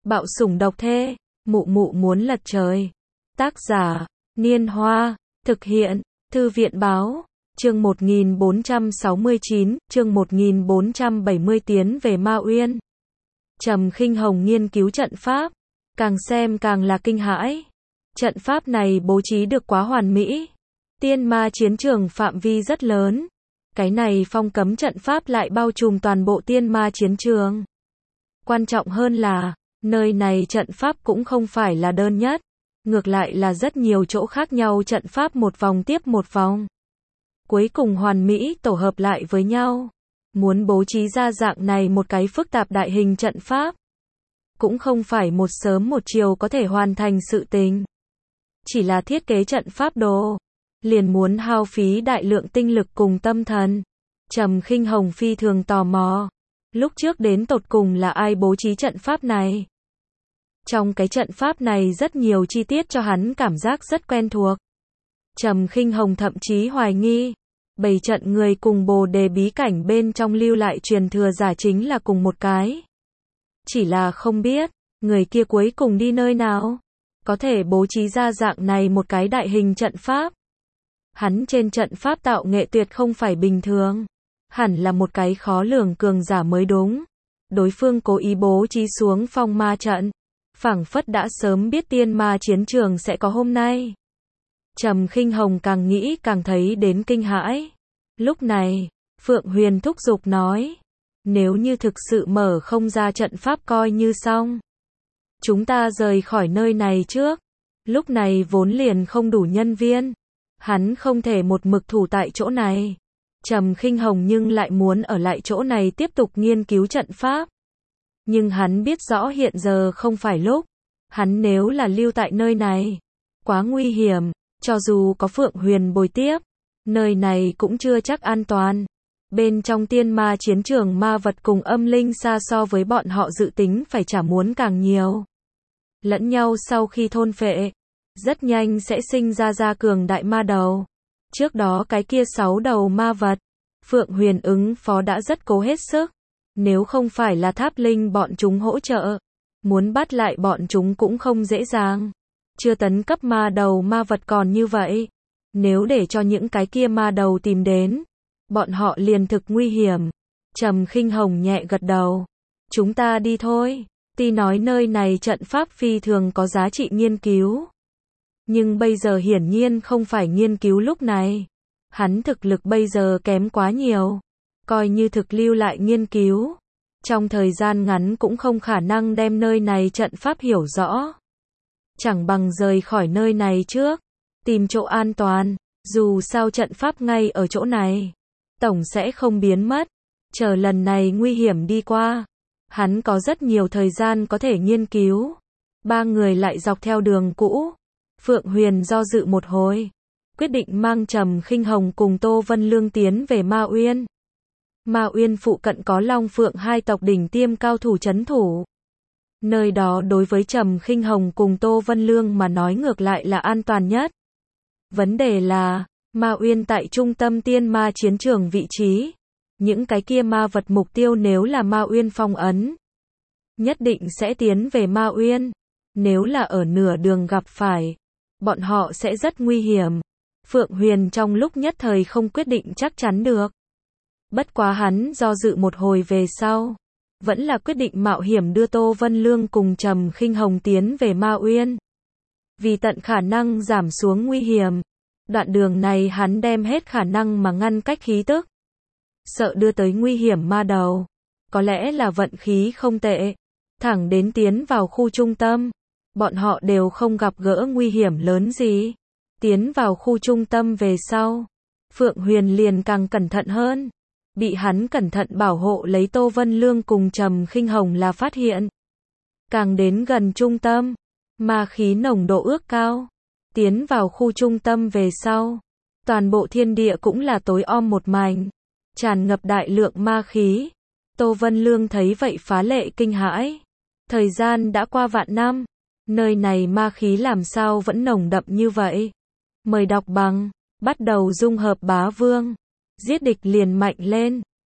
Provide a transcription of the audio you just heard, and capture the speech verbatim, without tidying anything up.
Bạo sủng độc thê, mụ mụ muốn lật trời. Tác giả, Niên Hoa, thực hiện, Thư viện Báo, chương một nghìn bốn trăm sáu mươi chín, chương một nghìn bốn trăm bảy mươi tiến về Ma Uyên. Trầm Khinh Hồng nghiên cứu trận pháp, càng xem càng là kinh hãi. Trận pháp này bố trí được quá hoàn mỹ. Tiên ma chiến trường phạm vi rất lớn. Cái này phong cấm trận pháp lại bao trùm toàn bộ tiên ma chiến trường. Quan trọng hơn là, nơi này trận pháp cũng không phải là đơn nhất. Ngược lại là rất nhiều chỗ khác nhau trận pháp một vòng tiếp một vòng. Cuối cùng hoàn mỹ tổ hợp lại với nhau. Muốn bố trí ra dạng này một cái phức tạp đại hình trận pháp. Cũng không phải một sớm một chiều có thể hoàn thành sự tình. Chỉ là thiết kế trận pháp đồ. Liền muốn hao phí đại lượng tinh lực cùng tâm thần. Trầm Khinh Hồng phi thường tò mò. Lúc trước đến tột cùng là ai bố trí trận pháp này? Trong cái trận pháp này rất nhiều chi tiết cho hắn cảm giác rất quen thuộc. Trầm Khinh Hồng thậm chí hoài nghi, bày trận người cùng Bồ Đề bí cảnh bên trong lưu lại truyền thừa giả chính là cùng một cái. Chỉ là không biết, người kia cuối cùng đi nơi nào? Có thể bố trí ra dạng này một cái đại hình trận pháp. Hắn trên trận pháp tạo nghệ tuyệt không phải bình thường. Hẳn là một cái khó lường cường giả mới đúng. Đối phương cố ý bố trí xuống phong ma trận. Phảng phất đã sớm biết tiên ma chiến trường sẽ có hôm nay. Trầm Khinh Hồng càng nghĩ càng thấy đến kinh hãi. Lúc này, Phượng Huyền thúc giục nói. Nếu như thực sự mở không ra trận pháp coi như xong. Chúng ta rời khỏi nơi này trước. Lúc này vốn liền không đủ nhân viên. Hắn không thể một mực thủ tại chỗ này. Trầm Khinh Hồng nhưng lại muốn ở lại chỗ này tiếp tục nghiên cứu trận pháp. Nhưng hắn biết rõ hiện giờ không phải lúc. Hắn nếu là lưu tại nơi này, quá nguy hiểm. Cho dù có Phượng Huyền bồi tiếp, nơi này cũng chưa chắc an toàn. Bên trong tiên ma chiến trường ma vật cùng âm linh xa so với bọn họ dự tính phải trả muốn càng nhiều. Lẫn nhau sau khi thôn phệ, rất nhanh sẽ sinh ra ra cường đại ma đầu. Trước đó cái kia sáu đầu ma vật, Phượng Huyền ứng phó đã rất cố hết sức. Nếu không phải là tháp linh bọn chúng hỗ trợ, muốn bắt lại bọn chúng cũng không dễ dàng. Chưa tấn cấp ma đầu ma vật còn như vậy. Nếu để cho những cái kia ma đầu tìm đến, bọn họ liền thực nguy hiểm. Trầm Khinh Hồng nhẹ gật đầu. Chúng ta đi thôi. Tuy nói nơi này trận pháp phi thường có giá trị nghiên cứu. Nhưng bây giờ hiển nhiên không phải nghiên cứu lúc này. Hắn thực lực bây giờ kém quá nhiều. Coi như thực lưu lại nghiên cứu. Trong thời gian ngắn cũng không khả năng đem nơi này trận pháp hiểu rõ. Chẳng bằng rời khỏi nơi này trước. Tìm chỗ an toàn. Dù sao trận pháp ngay ở chỗ này. Tổng sẽ không biến mất. Chờ lần này nguy hiểm đi qua. Hắn có rất nhiều thời gian có thể nghiên cứu. Ba người lại dọc theo đường cũ. Phượng Huyền do dự một hồi. Quyết định mang Trầm Khinh Hồng cùng Tô Vân Lương tiến về Ma Uyên. Ma Uyên phụ cận có Long Phượng hai tộc đỉnh tiêm cao thủ trấn thủ. Nơi đó đối với Trầm Khinh Hồng cùng Tô Vân Lương mà nói ngược lại là an toàn nhất. Vấn đề là, Ma Uyên tại trung tâm tiên ma chiến trường vị trí. Những cái kia ma vật mục tiêu nếu là Ma Uyên phong ấn, nhất định sẽ tiến về Ma Uyên. Nếu là ở nửa đường gặp phải, bọn họ sẽ rất nguy hiểm. Phượng Huyền trong lúc nhất thời không quyết định chắc chắn được. Bất quá hắn do dự một hồi về sau, vẫn là quyết định mạo hiểm đưa Tô Vân Lương cùng Trầm Khinh Hồng tiến về Ma Uyên. Vì tận khả năng giảm xuống nguy hiểm, đoạn đường này hắn đem hết khả năng mà ngăn cách khí tức. Sợ đưa tới nguy hiểm ma đầu. Có lẽ là vận khí không tệ. Thẳng đến tiến vào khu trung tâm, bọn họ đều không gặp gỡ nguy hiểm lớn gì. Tiến vào khu trung tâm về sau, Phượng Huyền liền càng cẩn thận hơn. Bị hắn cẩn thận bảo hộ lấy Tô Vân Lương cùng Trầm Khinh Hồng là phát hiện. Càng đến gần trung tâm, ma khí nồng độ ước cao. Tiến vào khu trung tâm về sau, toàn bộ thiên địa cũng là tối om một mảnh, tràn ngập đại lượng ma khí. Tô Vân Lương thấy vậy phá lệ kinh hãi. Thời gian đã qua vạn năm, nơi này ma khí làm sao vẫn nồng đậm như vậy? Mời đọc bằng, bắt đầu dung hợp bá vương. Giết địch liền mạnh lên.